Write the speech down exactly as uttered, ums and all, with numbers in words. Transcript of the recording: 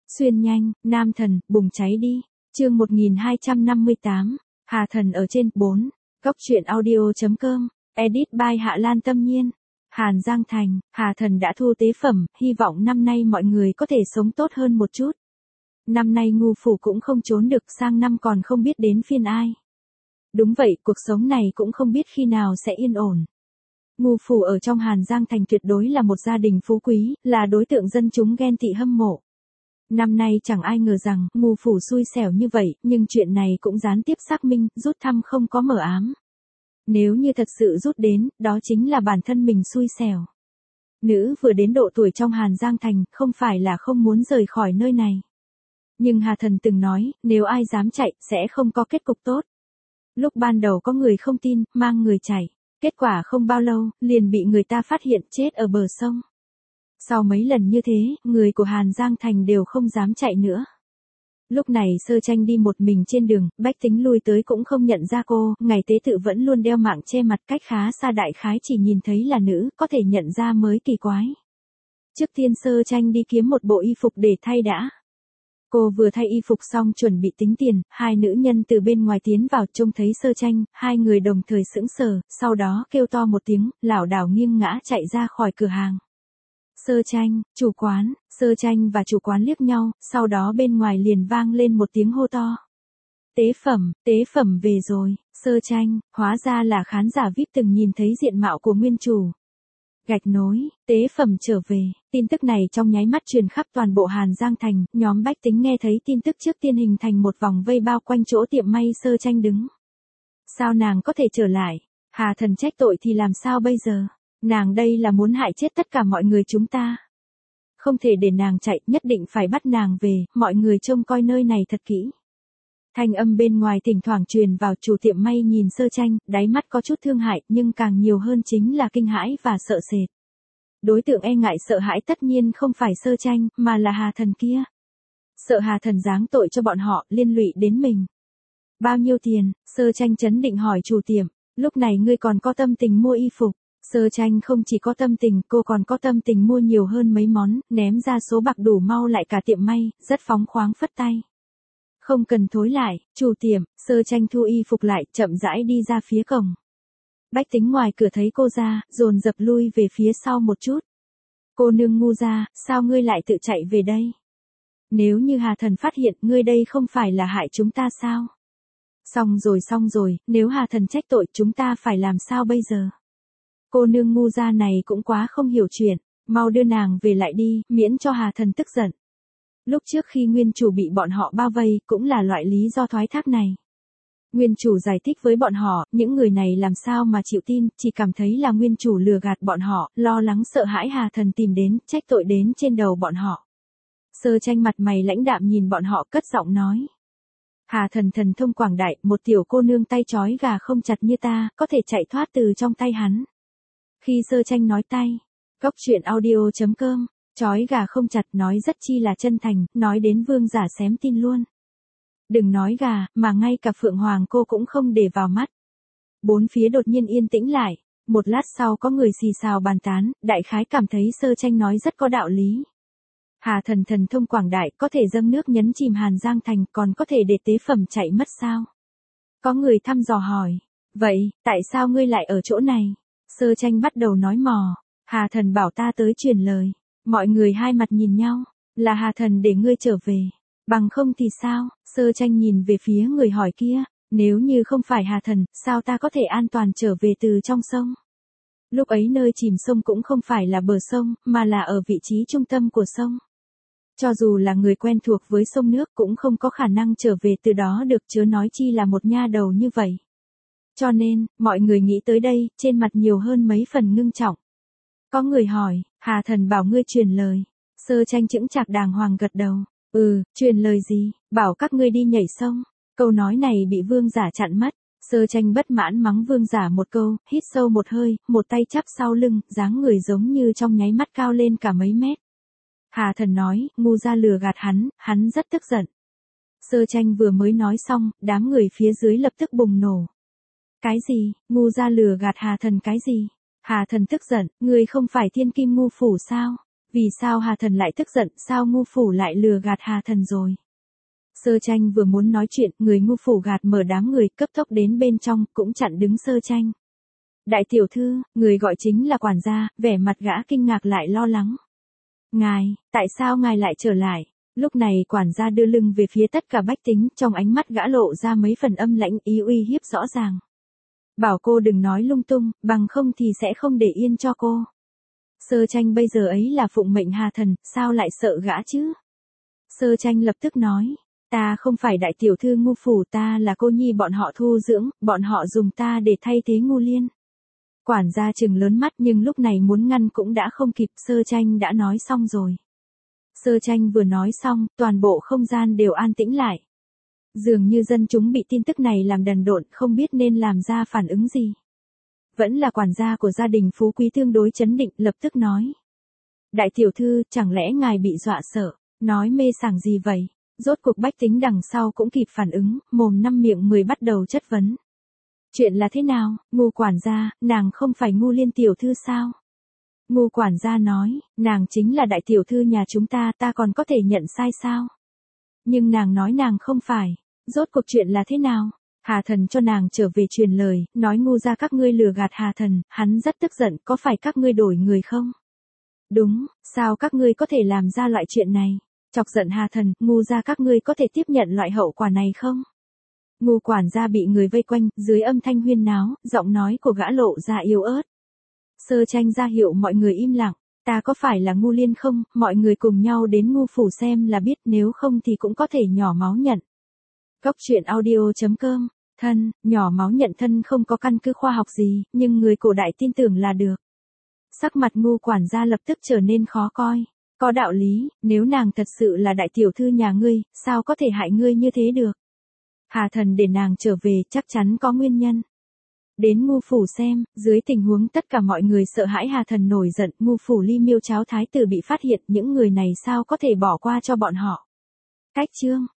Xuyên nhanh, nam thần, bùng cháy đi. Chương một nghìn hai trăm năm mươi tám, Hà Thần ở trên, bốn. Góc truyện audio chấm com, edit by Hạ Lan Tâm Nhiên. Hàn Giang Thành, Hà Thần đã thu tế phẩm, hy vọng năm nay mọi người có thể sống tốt hơn một chút. Năm nay ngu phủ cũng không trốn được, sang năm còn không biết đến phiên ai. Đúng vậy, cuộc sống này cũng không biết khi nào sẽ yên ổn. Ngu phủ ở trong Hàn Giang Thành tuyệt đối là một gia đình phú quý, là đối tượng dân chúng ghen tị hâm mộ. Năm nay chẳng ai ngờ rằng ngu phủ xui xẻo như vậy, nhưng chuyện này cũng gián tiếp xác minh, rút thăm không có mờ ám. Nếu như thật sự rút đến, đó chính là bản thân mình xui xẻo. Nữ vừa đến độ tuổi trong Hàn Giang Thành, không phải là không muốn rời khỏi nơi này. Nhưng Hà Thần từng nói, nếu ai dám chạy, sẽ không có kết cục tốt. Lúc ban đầu có người không tin, mang người chạy. Kết quả không bao lâu, liền bị người ta phát hiện chết ở bờ sông. Sau mấy lần như thế, người của Hàn Giang Thành đều không dám chạy nữa. Lúc này Sơ Tranh đi một mình trên đường, bách tính lui tới cũng không nhận ra cô, ngày tế tự vẫn luôn đeo mạng che mặt, cách khá xa, đại khái chỉ nhìn thấy là nữ, có thể nhận ra mới kỳ quái. Trước tiên Sơ Tranh đi kiếm một bộ y phục để thay đã. Cô vừa thay y phục xong chuẩn bị tính tiền, hai nữ nhân từ bên ngoài tiến vào, trông thấy Sơ Tranh, hai người đồng thời sững sờ, sau đó kêu to một tiếng, lảo đảo nghiêng ngã chạy ra khỏi cửa hàng. Sơ Tranh, chủ quán. Sơ Tranh và chủ quán liếc nhau, sau đó bên ngoài liền vang lên một tiếng hô to. Tế phẩm, tế phẩm về rồi. Sơ Tranh, hóa ra là khán giả vi ai pi từng nhìn thấy diện mạo của nguyên chủ. Gạch nối, tế phẩm trở về. Tin tức này trong nháy mắt truyền khắp toàn bộ Hàn Giang Thành, nhóm bách tính nghe thấy tin tức trước tiên hình thành một vòng vây bao quanh chỗ tiệm may Sơ Tranh đứng. Sao nàng có thể trở lại? Hà Thần trách tội thì làm sao bây giờ? Nàng đây là muốn hại chết tất cả mọi người chúng ta. Không thể để nàng chạy, nhất định phải bắt nàng về, mọi người trông coi nơi này thật kỹ. Thanh âm bên ngoài thỉnh thoảng truyền vào, chủ tiệm may nhìn Sơ Tranh, đáy mắt có chút thương hại, nhưng càng nhiều hơn chính là kinh hãi và sợ sệt. Đối tượng e ngại sợ hãi tất nhiên không phải Sơ Tranh, mà là Hà Thần kia. Sợ Hà Thần giáng tội cho bọn họ, liên lụy đến mình. Bao nhiêu tiền? Sơ Tranh trấn định hỏi chủ tiệm, lúc này ngươi còn có tâm tình mua y phục. Sơ Tranh không chỉ có tâm tình, cô còn có tâm tình mua nhiều hơn mấy món, ném ra số bạc đủ mau lại cả tiệm may, rất phóng khoáng phất tay. Không cần thối lại, chủ tiệm. Sơ Tranh thu y phục lại, chậm rãi đi ra phía cổng. Bách tính ngoài cửa thấy cô ra, dồn dập lui về phía sau một chút. Cô nương ngu ra, sao ngươi lại tự chạy về đây? Nếu như Hà Thần phát hiện, ngươi đây không phải là hại chúng ta sao? Xong rồi xong rồi, nếu Hà Thần trách tội, chúng ta phải làm sao bây giờ? Cô nương ngu ra này cũng quá không hiểu chuyện, mau đưa nàng về lại đi, miễn cho Hà Thần tức giận. Lúc trước khi nguyên chủ bị bọn họ bao vây, cũng là loại lý do thoái thác này. Nguyên chủ giải thích với bọn họ, những người này làm sao mà chịu tin, chỉ cảm thấy là nguyên chủ lừa gạt bọn họ, lo lắng sợ hãi Hà Thần tìm đến, trách tội đến trên đầu bọn họ. Sơ Tranh mặt mày lãnh đạm nhìn bọn họ, cất giọng nói. Hà Thần thần thông quảng đại, một tiểu cô nương tay trói gà không chặt như ta, có thể chạy thoát từ trong tay hắn. Khi Sơ Tranh nói tay, góc truyện audio chấm com, trói gà không chặt nói rất chi là chân thành, nói đến vương giả xém tin luôn. Đừng nói gà, mà ngay cả Phượng Hoàng cô cũng không để vào mắt. Bốn phía đột nhiên yên tĩnh lại, một lát sau có người xì xào bàn tán, đại khái cảm thấy Sơ Tranh nói rất có đạo lý. Hà Thần thần thông quảng đại, có thể dâng nước nhấn chìm Hàn Giang Thành, còn có thể để tế phẩm chạy mất sao? Có người thăm dò hỏi, vậy, tại sao ngươi lại ở chỗ này? Sơ Tranh bắt đầu nói mò, Hà Thần bảo ta tới truyền lời. Mọi người hai mặt nhìn nhau, là Hà Thần để ngươi trở về, bằng không thì sao? Sơ Tranh nhìn về phía người hỏi kia, nếu như không phải Hà Thần, sao ta có thể an toàn trở về từ trong sông? Lúc ấy nơi chìm sông cũng không phải là bờ sông, mà là ở vị trí trung tâm của sông. Cho dù là người quen thuộc với sông nước cũng không có khả năng trở về từ đó được, chớ nói chi là một nha đầu như vậy. Cho nên, mọi người nghĩ tới đây, trên mặt nhiều hơn mấy phần ngưng trọng. Có người hỏi, Hà Thần bảo ngươi truyền lời. Sơ Tranh chững chạc đàng hoàng gật đầu. Ừ, truyền lời gì? Bảo các ngươi đi nhảy sông. Câu nói này bị vương giả chặn mất. Sơ Tranh bất mãn mắng vương giả một câu, hít sâu một hơi, một tay chắp sau lưng, dáng người giống như trong nháy mắt cao lên cả mấy mét. Hà Thần nói, ngu ra lừa gạt hắn, hắn rất tức giận. Sơ Tranh vừa mới nói xong, đám người phía dưới lập tức bùng nổ. Cái gì? Ngu ra lừa gạt Hà Thần cái gì? Hà Thần tức giận, ngươi không phải thiên kim ngu phủ sao? Vì sao Hà Thần lại tức giận, sao ngu phủ lại lừa gạt Hà Thần rồi? Sơ Tranh vừa muốn nói chuyện, người ngu phủ gạt mở đám người cấp tốc đến bên trong, cũng chặn đứng Sơ Tranh. Đại tiểu thư, người gọi chính là quản gia, vẻ mặt gã kinh ngạc lại lo lắng. Ngài, tại sao ngài lại trở lại? Lúc này quản gia đưa lưng về phía tất cả bách tính, trong ánh mắt gã lộ ra mấy phần âm lãnh ý uy hiếp rõ ràng. Bảo cô đừng nói lung tung, bằng không thì sẽ không để yên cho cô. Sơ Tranh bây giờ ấy là phụng mệnh Hà Thần, sao lại sợ gã chứ? Sơ Tranh lập tức nói, ta không phải đại tiểu thư ngu phủ, ta là cô nhi bọn họ thu dưỡng, bọn họ dùng ta để thay thế Ngu Liên. Quản gia trừng lớn mắt nhưng lúc này muốn ngăn cũng đã không kịp, Sơ Tranh đã nói xong rồi. Sơ Tranh vừa nói xong, toàn bộ không gian đều an tĩnh lại. Dường như dân chúng bị tin tức này làm đần độn, không biết nên làm ra phản ứng gì. Vẫn là quản gia của gia đình Phú Quý tương đối chấn định, lập tức nói. Đại tiểu thư, chẳng lẽ ngài bị dọa sợ, nói mê sảng gì vậy? Rốt cuộc bách tính đằng sau cũng kịp phản ứng, mồm năm miệng mười bắt đầu chất vấn. Chuyện là thế nào, Ngu quản gia, nàng không phải Ngu Liên tiểu thư sao? Ngu quản gia nói, nàng chính là đại tiểu thư nhà chúng ta, ta còn có thể nhận sai sao? Nhưng nàng nói nàng không phải, rốt cuộc chuyện là thế nào? Hà Thần cho nàng trở về truyền lời, nói ngu ra các ngươi lừa gạt Hà Thần, hắn rất tức giận, có phải các ngươi đổi người không? Đúng, sao các ngươi có thể làm ra loại chuyện này? Chọc giận Hà Thần, ngu ra các ngươi có thể tiếp nhận loại hậu quả này không? Ngu quản gia bị người vây quanh, dưới âm thanh huyên náo, giọng nói của gã lộ ra yếu ớt. Sơ Tranh ra hiệu mọi người im lặng, ta có phải là Ngu Liên không, mọi người cùng nhau đến ngu phủ xem là biết, nếu không thì cũng có thể nhỏ máu nhận. Góc truyện audio chấm com, thân, nhỏ máu nhận thân không có căn cứ khoa học gì, nhưng người cổ đại tin tưởng là được. Sắc mặt Ngu quản gia lập tức trở nên khó coi. Có đạo lý, nếu nàng thật sự là đại tiểu thư nhà ngươi, sao có thể hại ngươi như thế được? Hà Thần để nàng trở về chắc chắn có nguyên nhân. Đến ngu phủ xem, dưới tình huống tất cả mọi người sợ hãi Hà Thần nổi giận, ngu phủ Ly Miêu Cháo thái tử bị phát hiện, những người này sao có thể bỏ qua cho bọn họ. Cách chương